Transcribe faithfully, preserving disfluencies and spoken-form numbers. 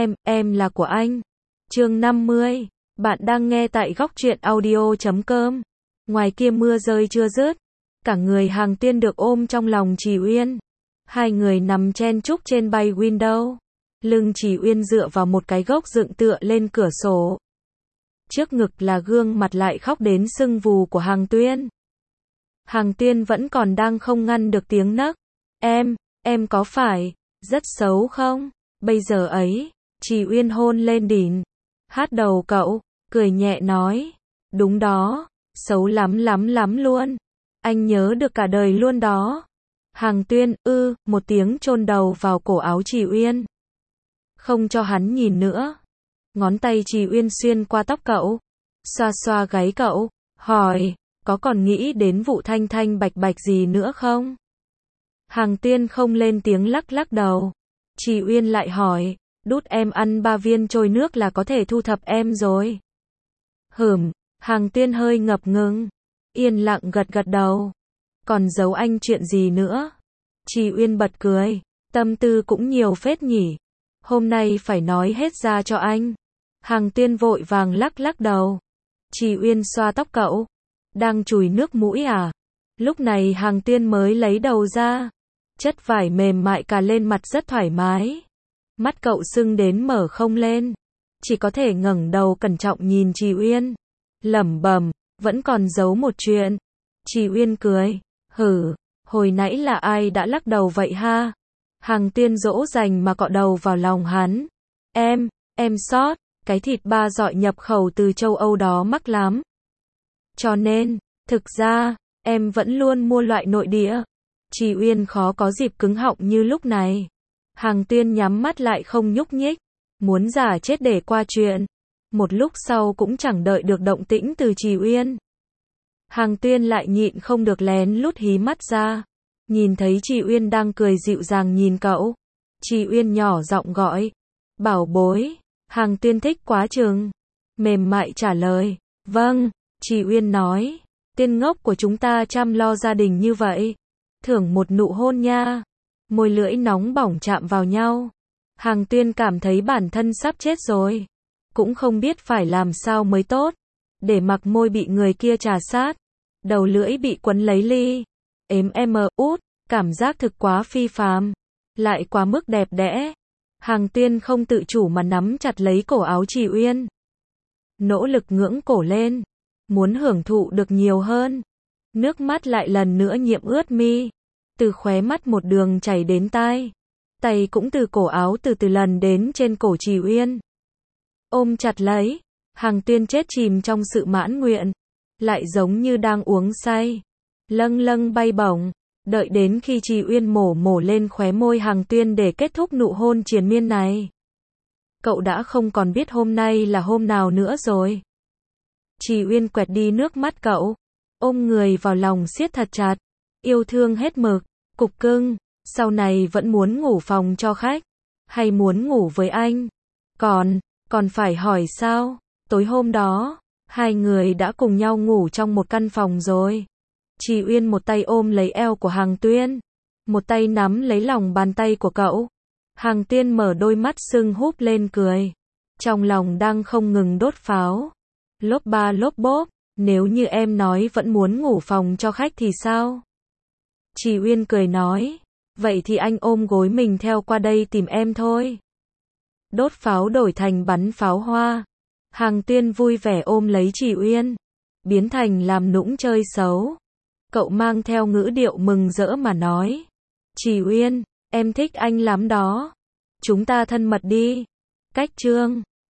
em, em là của anh. Chương năm mươi. Bạn đang nghe tại góc truyện audio chấm com. Ngoài kia mưa rơi chưa dứt. Cả người Hàng Tuyên được ôm trong lòng Trì Uyên. Hai người nằm chen chúc trên bay window. Lưng Trì Uyên dựa vào một cái gốc dựng tựa lên cửa sổ. Trước ngực là gương mặt lại khóc đến sưng vù của Hàng Tuyên. Hàng Tuyên vẫn còn đang không ngăn được tiếng nấc. Em, em có phải rất xấu không? Bây giờ ấy, Trì Uyên hôn lên đỉnh, hát đầu cậu, cười nhẹ nói. Đúng đó, xấu lắm lắm lắm luôn. Anh nhớ được cả đời luôn đó. Hàng Tuyên, ư, một tiếng chôn đầu vào cổ áo Trì Uyên. Không cho hắn nhìn nữa. Ngón tay Trì Uyên xuyên qua tóc cậu, xoa xoa gáy cậu, hỏi, có còn nghĩ đến vụ thanh thanh bạch bạch gì nữa không? Hàng Tuyên không lên tiếng lắc lắc đầu. Trì Uyên lại hỏi, đút em ăn ba viên trôi nước là có thể thu thập em rồi. Hửm, Hàng Tuyên hơi ngập ngừng, yên lặng gật gật đầu. Còn giấu anh chuyện gì nữa? Trì Uyên bật cười, tâm tư cũng nhiều phết nhỉ. Hôm nay phải nói hết ra cho anh. Hàng Tuyên vội vàng lắc lắc đầu. Trì Uyên xoa tóc cậu. Đang chùi nước mũi à? Lúc này Hàng Tuyên mới lấy đầu ra. Chất vải mềm mại cà lên mặt rất thoải mái. Mắt cậu sưng đến mở không lên. Chỉ có thể ngẩng đầu cẩn trọng nhìn Trì Uyên. Lẩm bẩm, vẫn còn giấu một chuyện. Trì Uyên cười. Hử, hồi nãy là ai đã lắc đầu vậy ha? Hàng Tuyên dỗ dành mà cọ đầu vào lòng hắn. Em, em sót, cái thịt ba dọi nhập khẩu từ châu Âu đó mắc lắm. Cho nên, thực ra, em vẫn luôn mua loại nội địa. Trì Uyên khó có dịp cứng họng như lúc này. Hàng Tuyên nhắm mắt lại không nhúc nhích, muốn giả chết để qua chuyện. Một lúc sau cũng chẳng đợi được động tĩnh từ Trì Uyên. Hàng Tuyên lại nhịn không được lén lút hí mắt ra. Nhìn thấy Trì Uyên đang cười dịu dàng nhìn cậu. Trì Uyên nhỏ giọng gọi. Bảo bối. Hàng Tuyên thích quá chừng. Mềm mại trả lời. Vâng. Trì Uyên nói. Tiên ngốc của chúng ta chăm lo gia đình như vậy. Thưởng một nụ hôn nha. Môi lưỡi nóng bỏng chạm vào nhau. Hàng Tuyên cảm thấy bản thân sắp chết rồi. Cũng không biết phải làm sao mới tốt. Để mặc môi bị người kia trà sát. Đầu lưỡi bị quấn lấy ly. Ếm em út, cảm giác thực quá phi phàm. Lại quá mức đẹp đẽ. Hàng Tuyên không tự chủ mà nắm chặt lấy cổ áo Trì Uyên. Nỗ lực ngưỡng cổ lên. Muốn hưởng thụ được nhiều hơn. Nước mắt lại lần nữa nhiễm ướt mi. Từ khóe mắt một đường chảy đến tai. Tay cũng từ cổ áo từ từ lần đến trên cổ Trì Uyên. Ôm chặt lấy. Hàng Tuyên chết chìm trong sự mãn nguyện. Lại giống như đang uống say. Lâng lâng bay bổng. Đợi đến khi Trì Uyên mổ mổ lên khóe môi Hàng Tuyên để kết thúc nụ hôn triền miên này. Cậu đã không còn biết hôm nay là hôm nào nữa rồi. Trì Uyên quẹt đi nước mắt cậu. Ôm người vào lòng siết thật chặt. Yêu thương hết mực. Cục cưng. Sau này vẫn muốn ngủ phòng cho khách. Hay muốn ngủ với anh. Còn, còn phải hỏi sao? Tối hôm đó, hai người đã cùng nhau ngủ trong một căn phòng rồi. Trì Uyên một tay ôm lấy eo của Hàng Tuyên. Một tay nắm lấy lòng bàn tay của cậu. Hàng Tuyên mở đôi mắt sưng húp lên cười. Trong lòng đang không ngừng đốt pháo. Lốp ba lốp bốp. Nếu như em nói vẫn muốn ngủ phòng cho khách thì sao? Trì Uyên cười nói. Vậy thì anh ôm gối mình theo qua đây tìm em thôi. Đốt pháo đổi thành bắn pháo hoa. Hàng Tuyên vui vẻ ôm lấy Trì Uyên. Biến thành làm nũng chơi xấu. Cậu mang theo ngữ điệu mừng rỡ mà nói. Trì Uyên, em thích anh lắm đó. Chúng ta thân mật đi. Cách chương